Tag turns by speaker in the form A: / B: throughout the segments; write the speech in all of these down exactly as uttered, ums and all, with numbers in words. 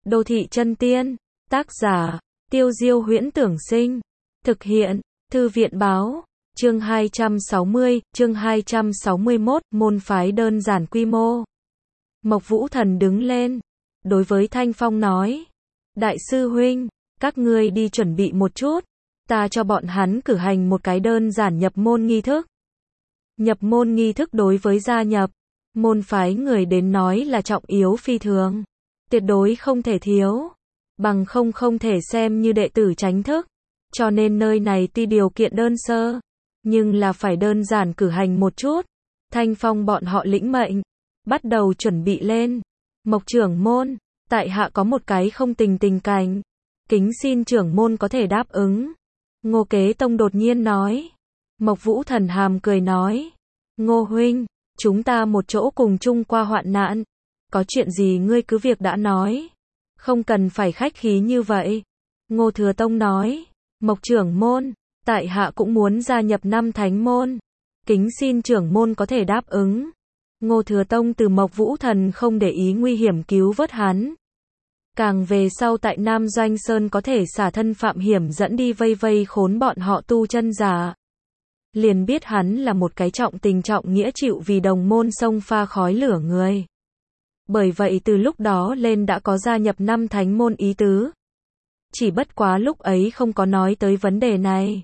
A: Đô thị chân tiên, tác giả, Tiêu Diêu Huyễn Tưởng Sinh, thực hiện, Thư viện báo, chương hai trăm sáu mươi, chương hai trăm sáu mươi mốt, môn phái đơn giản quy mô. Mộc Vũ Thần đứng lên, đối với Thanh Phong nói, Đại sư huynh, các ngươi đi chuẩn bị một chút, ta cho bọn hắn cử hành một cái đơn giản nhập môn nghi thức. Nhập môn nghi thức đối với gia nhập môn phái người đến nói là trọng yếu phi thường, tuyệt đối không thể thiếu, bằng không không thể xem như đệ tử chính thức, cho nên nơi này tuy điều kiện đơn sơ, nhưng là phải đơn giản cử hành một chút. Thanh Phong bọn họ lĩnh mệnh, bắt đầu chuẩn bị lên. Mộc trưởng môn, tại hạ có một cái không tình tình cảnh, kính xin trưởng môn có thể đáp ứng. Ngô Kế Tông đột nhiên nói. Mộc Vũ Thần hàm cười nói, Ngô huynh, chúng ta một chỗ cùng chung qua hoạn nạn, có chuyện gì ngươi cứ việc đã nói, không cần phải khách khí như vậy. Ngô Thừa Tông nói, Mộc trưởng môn, tại hạ cũng muốn gia nhập năm thánh môn, kính xin trưởng môn có thể đáp ứng. Ngô Thừa Tông từ Mộc Vũ Thần không để ý nguy hiểm cứu vớt hắn. Càng về sau tại Nam Doanh Sơn có thể xả thân phạm hiểm dẫn đi vây vây khốn bọn họ tu chân giả. Liền biết hắn là một cái trọng tình trọng nghĩa chịu vì đồng môn sông pha khói lửa người. Bởi vậy từ lúc đó lên đã có gia nhập năm thánh môn ý tứ. Chỉ bất quá lúc ấy không có nói tới vấn đề này.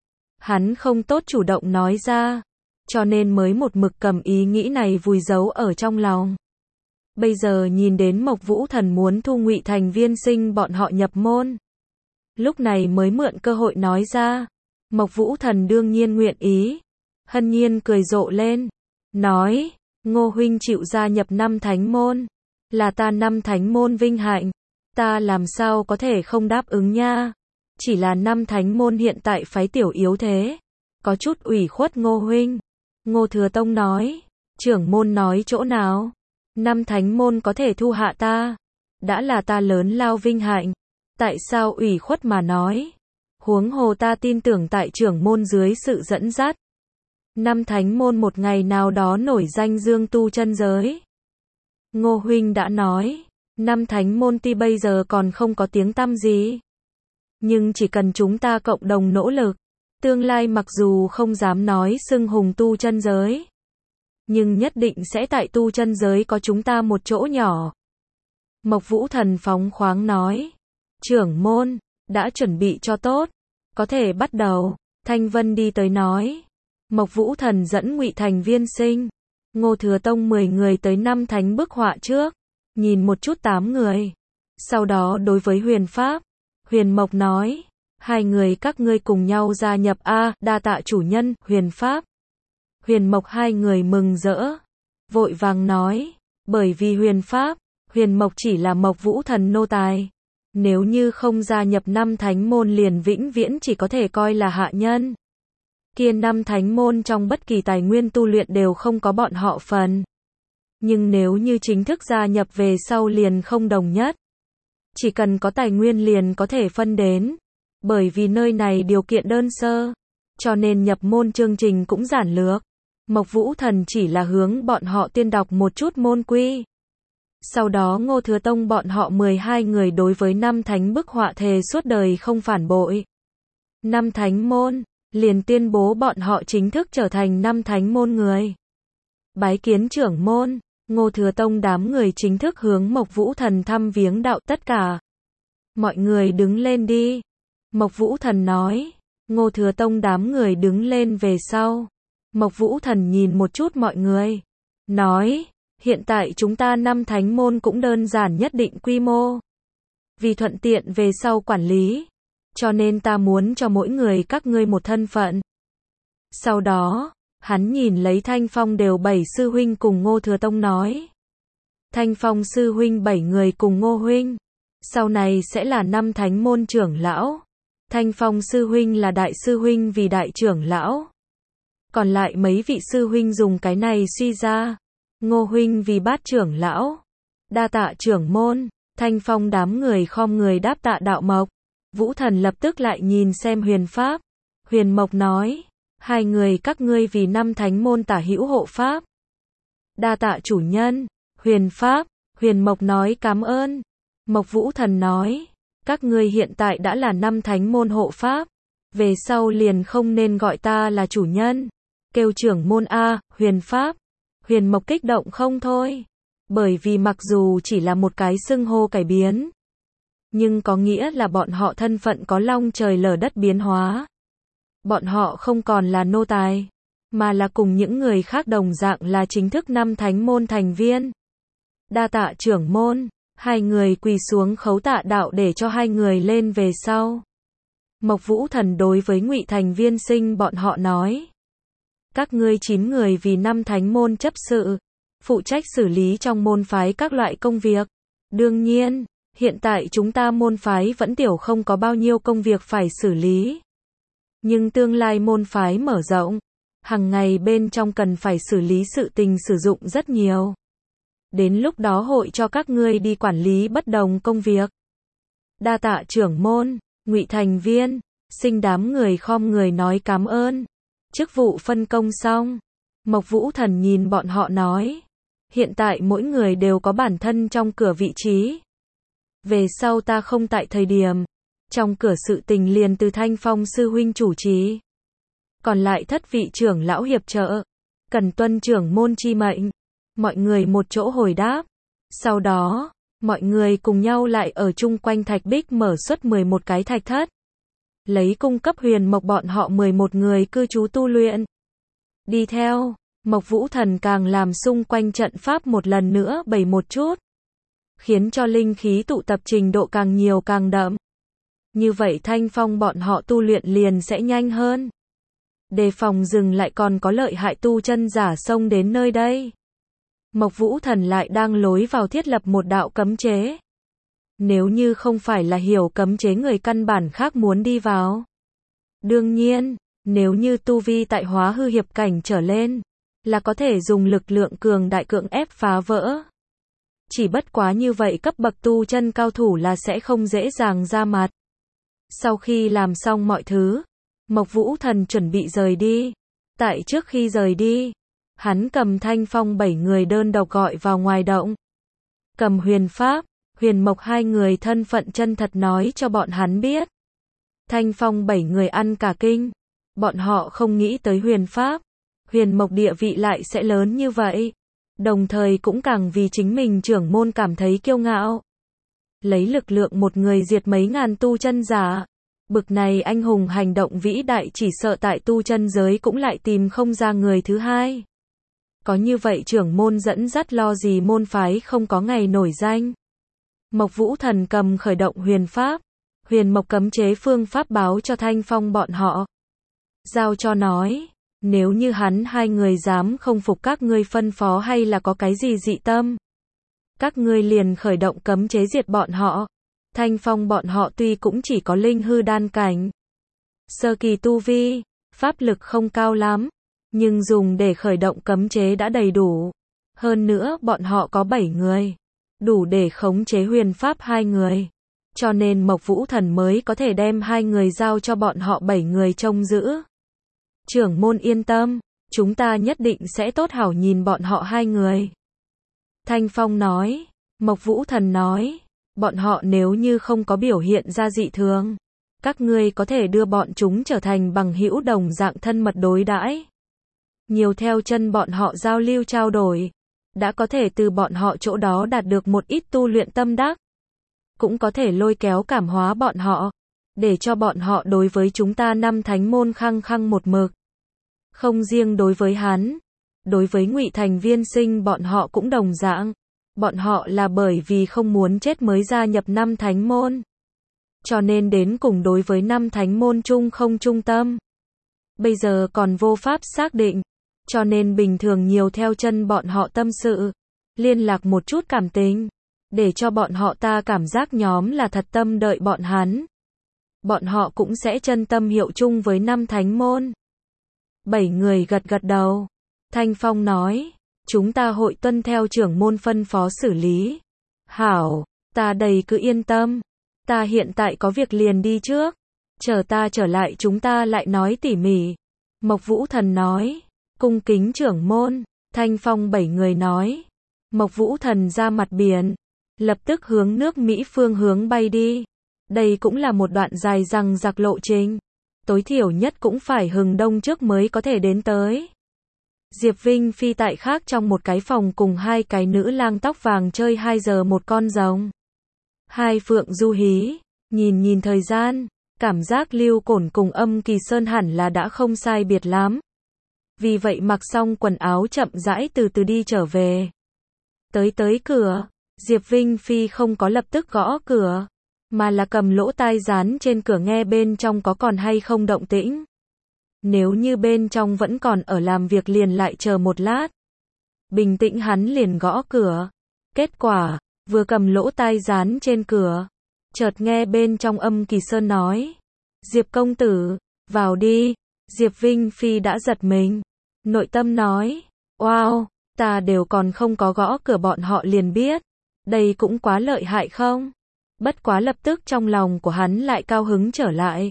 A: Hắn không tốt chủ động nói ra, cho nên mới một mực cầm ý nghĩ này vùi giấu ở trong lòng. Bây giờ nhìn đến Mộc Vũ Thần muốn thu Ngụy Thành Viên Sinh bọn họ nhập môn, lúc này mới mượn cơ hội nói ra. Mộc Vũ Thần đương nhiên nguyện ý, hân nhiên cười rộ lên, nói, Ngô huynh chịu gia nhập năm thánh môn, là ta năm thánh môn vinh hạnh, ta làm sao có thể không đáp ứng nha. Chỉ là năm thánh môn hiện tại phái tiểu yếu thế, có chút ủy khuất Ngô huynh. Ngô Thừa Tông nói, trưởng môn nói chỗ nào, năm thánh môn có thể thu hạ ta, đã là ta lớn lao vinh hạnh, tại sao ủy khuất mà nói. Huống hồ ta tin tưởng tại trưởng môn dưới sự dẫn dắt, năm thánh môn một ngày nào đó nổi danh dương tu chân giới. Ngô huynh đã nói, năm thánh môn tuy bây giờ còn không có tiếng tăm gì, nhưng chỉ cần chúng ta cộng đồng nỗ lực, tương lai mặc dù không dám nói xưng hùng tu chân giới, nhưng nhất định sẽ tại tu chân giới có chúng ta một chỗ nhỏ. Mộc Vũ Thần phóng khoáng nói, trưởng môn, đã chuẩn bị cho tốt, có thể bắt đầu. Thanh Vân đi tới nói, Mộc Vũ Thần dẫn Ngụy Thành Viên Sinh, Ngô Thừa Tông mười người tới năm thánh bức họa trước, nhìn một chút tám người. Sau đó đối với Huyền Pháp, Huyền Mộc nói, hai người các ngươi cùng nhau gia nhập a, đa tạ chủ nhân. Huyền Pháp, Huyền Mộc hai người mừng rỡ, vội vàng nói, bởi vì Huyền Pháp, Huyền Mộc chỉ là Mộc Vũ Thần nô tài, nếu như không gia nhập năm thánh môn liền vĩnh viễn chỉ có thể coi là hạ nhân. Kia năm thánh môn trong bất kỳ tài nguyên tu luyện đều không có bọn họ phần. Nhưng nếu như chính thức gia nhập về sau liền không đồng nhất. Chỉ cần có tài nguyên liền có thể phân đến. Bởi vì nơi này điều kiện đơn sơ, cho nên nhập môn chương trình cũng giản lược. Mộc Vũ Thần chỉ là hướng bọn họ tiên đọc một chút môn quy. Sau đó Ngô Thừa Tông bọn họ mười hai người đối với năm thánh bức họa thề suốt đời không phản bội. Năm thánh môn, liền tuyên bố bọn họ chính thức trở thành năm thánh môn người. Bái kiến trưởng môn, Ngô Thừa Tông đám người chính thức hướng Mộc Vũ Thần thăm viếng đạo tất cả. Mọi người đứng lên đi. Mộc Vũ Thần nói, Ngô Thừa Tông đám người đứng lên về sau. Mộc Vũ Thần nhìn một chút mọi người, nói, hiện tại chúng ta năm thánh môn cũng đơn giản nhất định quy mô. Vì thuận tiện về sau quản lý, cho nên ta muốn cho mỗi người các ngươi một thân phận. Sau đó, hắn nhìn lấy Thanh Phong đều bảy sư huynh cùng Ngô Thừa Tông nói. Thanh Phong sư huynh bảy người cùng Ngô huynh, sau này sẽ là năm thánh môn trưởng lão. Thanh Phong sư huynh là đại sư huynh vì đại trưởng lão. Còn lại mấy vị sư huynh dùng cái này suy ra. Ngô huynh vì bát trưởng lão. Đa tạ trưởng môn. Thanh Phong đám người khom người đáp tạ đạo Mộc. Vũ Thần lập tức lại nhìn xem Huyền Pháp. Huyền Mộc nói, hai người các ngươi vì năm thánh môn tả hữu hộ pháp. Đa tạ chủ nhân. Huyền Pháp, Huyền Mộc nói cảm ơn. Mộc Vũ Thần nói, các ngươi hiện tại đã là năm thánh môn hộ pháp, về sau liền không nên gọi ta là chủ nhân, kêu trưởng môn A, Huyền Pháp. Huyền Mộc kích động không thôi, bởi vì mặc dù chỉ là một cái xưng hô cải biến, nhưng có nghĩa là bọn họ thân phận có long trời lở đất biến hóa. Bọn họ không còn là nô tài, mà là cùng những người khác đồng dạng là chính thức năm thánh môn thành viên. Đa tạ trưởng môn, hai người quỳ xuống khấu tạ đạo để cho hai người lên về sau. Mộc Vũ Thần đối với Ngụy thành viên sinh bọn họ nói, các ngươi chín người vì năm thánh môn chấp sự, phụ trách xử lý trong môn phái các loại công việc. Đương nhiên, hiện tại chúng ta môn phái vẫn tiểu không có bao nhiêu công việc phải xử lý. Nhưng tương lai môn phái mở rộng, hàng ngày bên trong cần phải xử lý sự tình sử dụng rất nhiều. Đến lúc đó hội cho các ngươi đi quản lý bất đồng công việc. Đa tạ trưởng môn, Ngụy thành viên, sinh đám người khom người nói cảm ơn. Chức vụ phân công xong, Mộc Vũ Thần nhìn bọn họ nói, hiện tại mỗi người đều có bản thân trong cửa vị trí. Về sau ta không tại thời điểm, trong cửa sự tình liền từ Thanh Phong sư huynh chủ trì. Còn lại thất vị trưởng lão hiệp trợ, cần tuân trưởng môn chi mệnh. Mọi người một chỗ hồi đáp. Sau đó, mọi người cùng nhau lại ở chung quanh thạch bích mở xuất mười một cái thạch thất. Lấy cung cấp Huyền Mộc bọn họ mười một người cư trú tu luyện. Đi theo, Mộc Vũ Thần càng làm xung quanh trận pháp một lần nữa bày một chút, khiến cho linh khí tụ tập trình độ càng nhiều càng đậm. Như vậy Thanh Phong bọn họ tu luyện liền sẽ nhanh hơn. Đề phòng dừng lại còn có lợi hại tu chân giả xông đến nơi đây. Mộc Vũ Thần lại đang lối vào thiết lập một đạo cấm chế. Nếu như không phải là hiểu cấm chế người căn bản khác muốn đi vào. Đương nhiên, nếu như tu vi tại hóa hư hiệp cảnh trở lên, là có thể dùng lực lượng cường đại cưỡng ép phá vỡ. Chỉ bất quá như vậy cấp bậc tu chân cao thủ là sẽ không dễ dàng ra mặt. Sau khi làm xong mọi thứ, Mộc Vũ Thần chuẩn bị rời đi. Tại trước khi rời đi, hắn cầm Thanh Phong bảy người đơn độc gọi vào ngoài động. Cầm Huyền Pháp, Huyền Mộc hai người thân phận chân thật nói cho bọn hắn biết. Thanh Phong bảy người ăn cả kinh. Bọn họ không nghĩ tới Huyền Pháp, Huyền Mộc địa vị lại sẽ lớn như vậy. Đồng thời cũng càng vì chính mình trưởng môn cảm thấy kiêu ngạo. Lấy lực lượng một người diệt mấy ngàn tu chân giả. Bực này anh hùng hành động vĩ đại chỉ sợ tại tu chân giới cũng lại tìm không ra người thứ hai. Có như vậy trưởng môn dẫn dắt lo gì môn phái không có ngày nổi danh. Mộc Vũ Thần cầm khởi động Huyền Pháp, Huyền Mộc cấm chế phương pháp báo cho Thanh Phong bọn họ. Giao cho nói, nếu như hắn hai người dám không phục các ngươi phân phó hay là có cái gì dị tâm, các ngươi liền khởi động cấm chế diệt bọn họ. Thanh Phong bọn họ tuy cũng chỉ có linh hư đan cảnh, sơ kỳ tu vi, pháp lực không cao lắm, nhưng dùng để khởi động cấm chế đã đầy đủ. Hơn nữa bọn họ có bảy người, đủ để khống chế Huyền Pháp hai người. Cho nên Mộc Vũ Thần mới có thể đem hai người giao cho bọn họ bảy người trông giữ. Trưởng môn yên tâm, chúng ta nhất định sẽ tốt hảo nhìn bọn họ hai người. Thanh Phong nói, Mộc Vũ Thần nói, bọn họ nếu như không có biểu hiện ra dị thường, các ngươi có thể đưa bọn chúng trở thành bằng hữu đồng dạng thân mật đối đãi. Nhiều theo chân bọn họ giao lưu trao đổi, đã có thể từ bọn họ chỗ đó đạt được một ít tu luyện tâm đắc. Cũng có thể lôi kéo cảm hóa bọn họ, để cho bọn họ đối với chúng ta năm thánh môn khăng khăng một mực. Không riêng đối với hắn, đối với Ngụy thành viên sinh bọn họ cũng đồng dạng. Bọn họ là bởi vì không muốn chết mới gia nhập năm thánh môn. Cho nên đến cùng đối với năm thánh môn chung không trung tâm. Bây giờ còn vô pháp xác định, cho nên bình thường nhiều theo chân bọn họ tâm sự, liên lạc một chút cảm tình, để cho bọn họ ta cảm giác nhóm là thật tâm đợi bọn hắn. Bọn họ cũng sẽ chân tâm hiệu chung với năm thánh môn. Bảy người gật gật đầu. Thanh Phong nói, chúng ta hội tuân theo trưởng môn phân phó xử lý. Hảo, ta đây cứ yên tâm. Ta hiện tại có việc liền đi trước. Chờ ta trở lại chúng ta lại nói tỉ mỉ. Mộc Vũ Thần nói, cung kính trưởng môn. Thanh Phong bảy người nói, Mộc Vũ Thần ra mặt biển. lập tức hướng nước Mỹ phương hướng bay đi. Đây cũng là một đoạn dài dằng dặc lộ trình. Tối thiểu nhất cũng phải hừng đông trước mới có thể đến tới. Diệp Vinh Phi tại khác trong một cái phòng cùng hai cái nữ lang tóc vàng chơi hai giờ một con rồng. Hai phượng du hí, nhìn nhìn thời gian, cảm giác Lưu Cổn cùng Âm Kỳ Sơn hẳn là đã không sai biệt lắm. Vì vậy mặc xong quần áo chậm rãi từ từ đi trở về. Tới tới cửa, Diệp Vinh Phi không có lập tức gõ cửa, mà là cầm lỗ tai dán trên cửa nghe bên trong có còn hay không động tĩnh. Nếu như bên trong vẫn còn ở làm việc liền lại chờ một lát. Bình tĩnh hắn liền gõ cửa. Kết quả, vừa cầm lỗ tai dán trên cửa, chợt nghe bên trong Âm Kỳ Sơn nói: Diệp công tử, vào đi. Diệp Vinh Phi đã giật mình. Nội tâm nói: Wow, ta đều còn không có gõ cửa bọn họ liền biết. Đây cũng quá lợi hại không? Bất quá lập tức trong lòng của hắn lại cao hứng trở lại.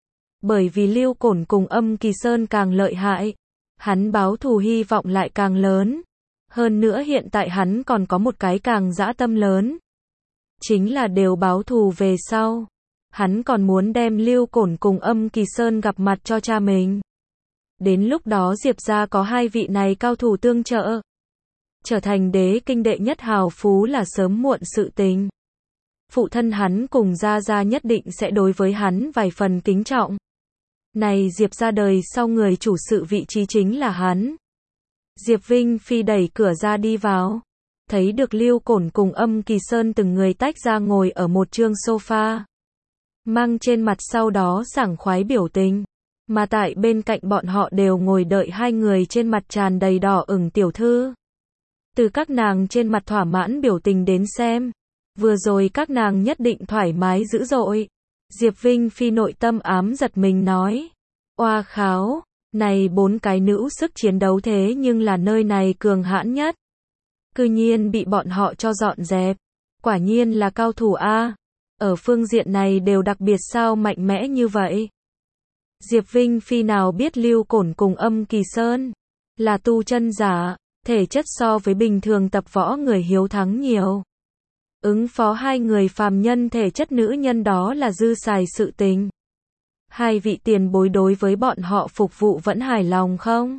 A: Bởi vì Lưu Cổn cùng Âm Kỳ Sơn càng lợi hại, hắn báo thù hy vọng lại càng lớn. Hơn nữa hiện tại hắn còn có một cái càng dã tâm lớn. Chính là đều báo thù về sau. Hắn còn muốn đem Lưu Cổn cùng Âm Kỳ Sơn gặp mặt cho cha mình. Đến lúc đó Diệp gia có hai vị này cao thủ tương trợ. Trở thành đế kinh đệ nhất hào phú là sớm muộn sự tình. Phụ thân hắn cùng gia gia nhất định sẽ đối với hắn vài phần kính trọng. Này Diệp ra đời sau người chủ sự vị trí chính là hắn. Diệp Vinh Phi đẩy cửa ra đi vào. Thấy được Lưu Cổn cùng Âm Kỳ Sơn từng người tách ra ngồi ở một chương sofa. Mang trên mặt sau đó sảng khoái biểu tình. Mà tại bên cạnh bọn họ đều ngồi đợi hai người trên mặt tràn đầy đỏ ửng tiểu thư. Từ các nàng trên mặt thỏa mãn biểu tình đến xem. Vừa rồi các nàng nhất định thoải mái dữ dội. Diệp Vinh Phi nội tâm ám giật mình nói: Oa kháo, này bốn cái nữ sức chiến đấu thế nhưng là nơi này cường hãn nhất. Cư nhiên bị bọn họ cho dọn dẹp. Quả nhiên là cao thủ a. Ở phương diện này đều đặc biệt sao mạnh mẽ như vậy. Diệp Vinh Phi nào biết Lưu Cổn cùng Âm Kỳ Sơn là tu chân giả, thể chất so với bình thường tập võ người hiếu thắng nhiều. Ứng phó hai người phàm nhân thể chất nữ nhân đó là dư xài sự tình. Hai vị tiền bối đối với bọn họ phục vụ vẫn hài lòng không?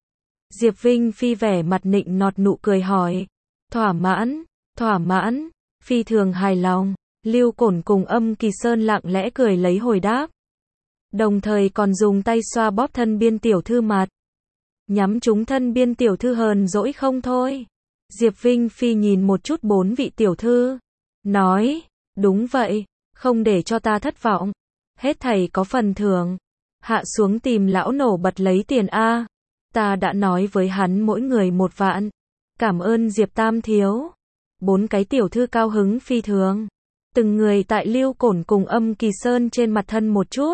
A: Diệp Vinh Phi vẻ mặt nịnh nọt nụ cười hỏi. Thỏa mãn, thỏa mãn, phi thường hài lòng. Lưu Cổn cùng Âm Kỳ Sơn lặng lẽ cười lấy hồi đáp. Đồng thời còn dùng tay xoa bóp thân biên tiểu thư mặt. Nhắm chúng thân biên tiểu thư hờn dỗi không thôi. Diệp Vinh Phi nhìn một chút bốn vị tiểu thư. Nói, đúng vậy, không để cho ta thất vọng. Hết thầy có phần thưởng. Hạ xuống tìm lão nổ bật lấy tiền A. Ta đã nói với hắn mỗi người một vạn. Cảm ơn Diệp Tam thiếu. Bốn cái tiểu thư cao hứng phi thường. Từng người tại Lưu Cổn cùng Âm Kỳ Sơn trên mặt thân một chút.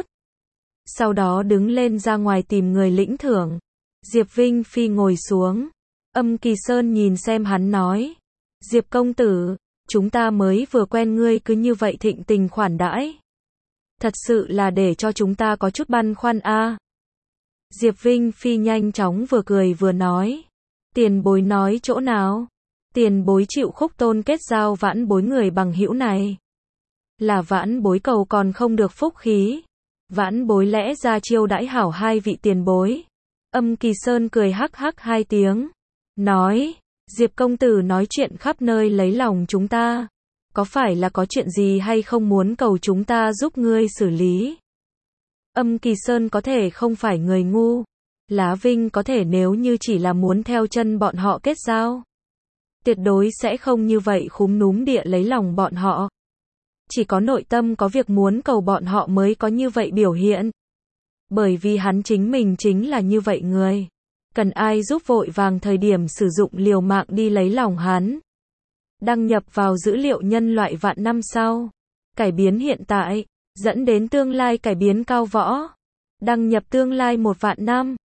A: Sau đó đứng lên ra ngoài tìm người lĩnh thưởng. Diệp Vinh Phi ngồi xuống. Âm Kỳ Sơn nhìn xem hắn nói. Diệp công tử, chúng ta mới vừa quen ngươi cứ như vậy thịnh tình khoản đãi. Thật sự là để cho chúng ta có chút băn khoăn a. Diệp Vinh Phi nhanh chóng vừa cười vừa nói. Tiền bối nói chỗ nào? Tiền bối chịu khúc tôn kết giao vãn bối người bằng hữu này. Là vãn bối cầu còn không được phúc khí. Vãn bối lẽ ra chiêu đãi hảo hai vị tiền bối. Âm Kỳ Sơn cười hắc hắc hai tiếng. Nói, Diệp công tử nói chuyện khắp nơi lấy lòng chúng ta. Có phải là có chuyện gì hay không muốn cầu chúng ta giúp ngươi xử lý? Âm Kỳ Sơn có thể không phải người ngu. Lá Vinh có thể nếu như chỉ là muốn theo chân bọn họ kết giao. Tuyệt đối sẽ không như vậy khúm núm địa lấy lòng bọn họ. Chỉ có nội tâm có việc muốn cầu bọn họ mới có như vậy biểu hiện. Bởi vì hắn chính mình chính là như vậy người. Cần ai giúp vội vàng thời điểm sử dụng liều mạng đi lấy lòng hắn. Đăng nhập vào dữ liệu nhân loại vạn năm sau. Cải biến hiện tại, dẫn đến tương lai cải biến cao võ. Đăng nhập tương lai một vạn năm.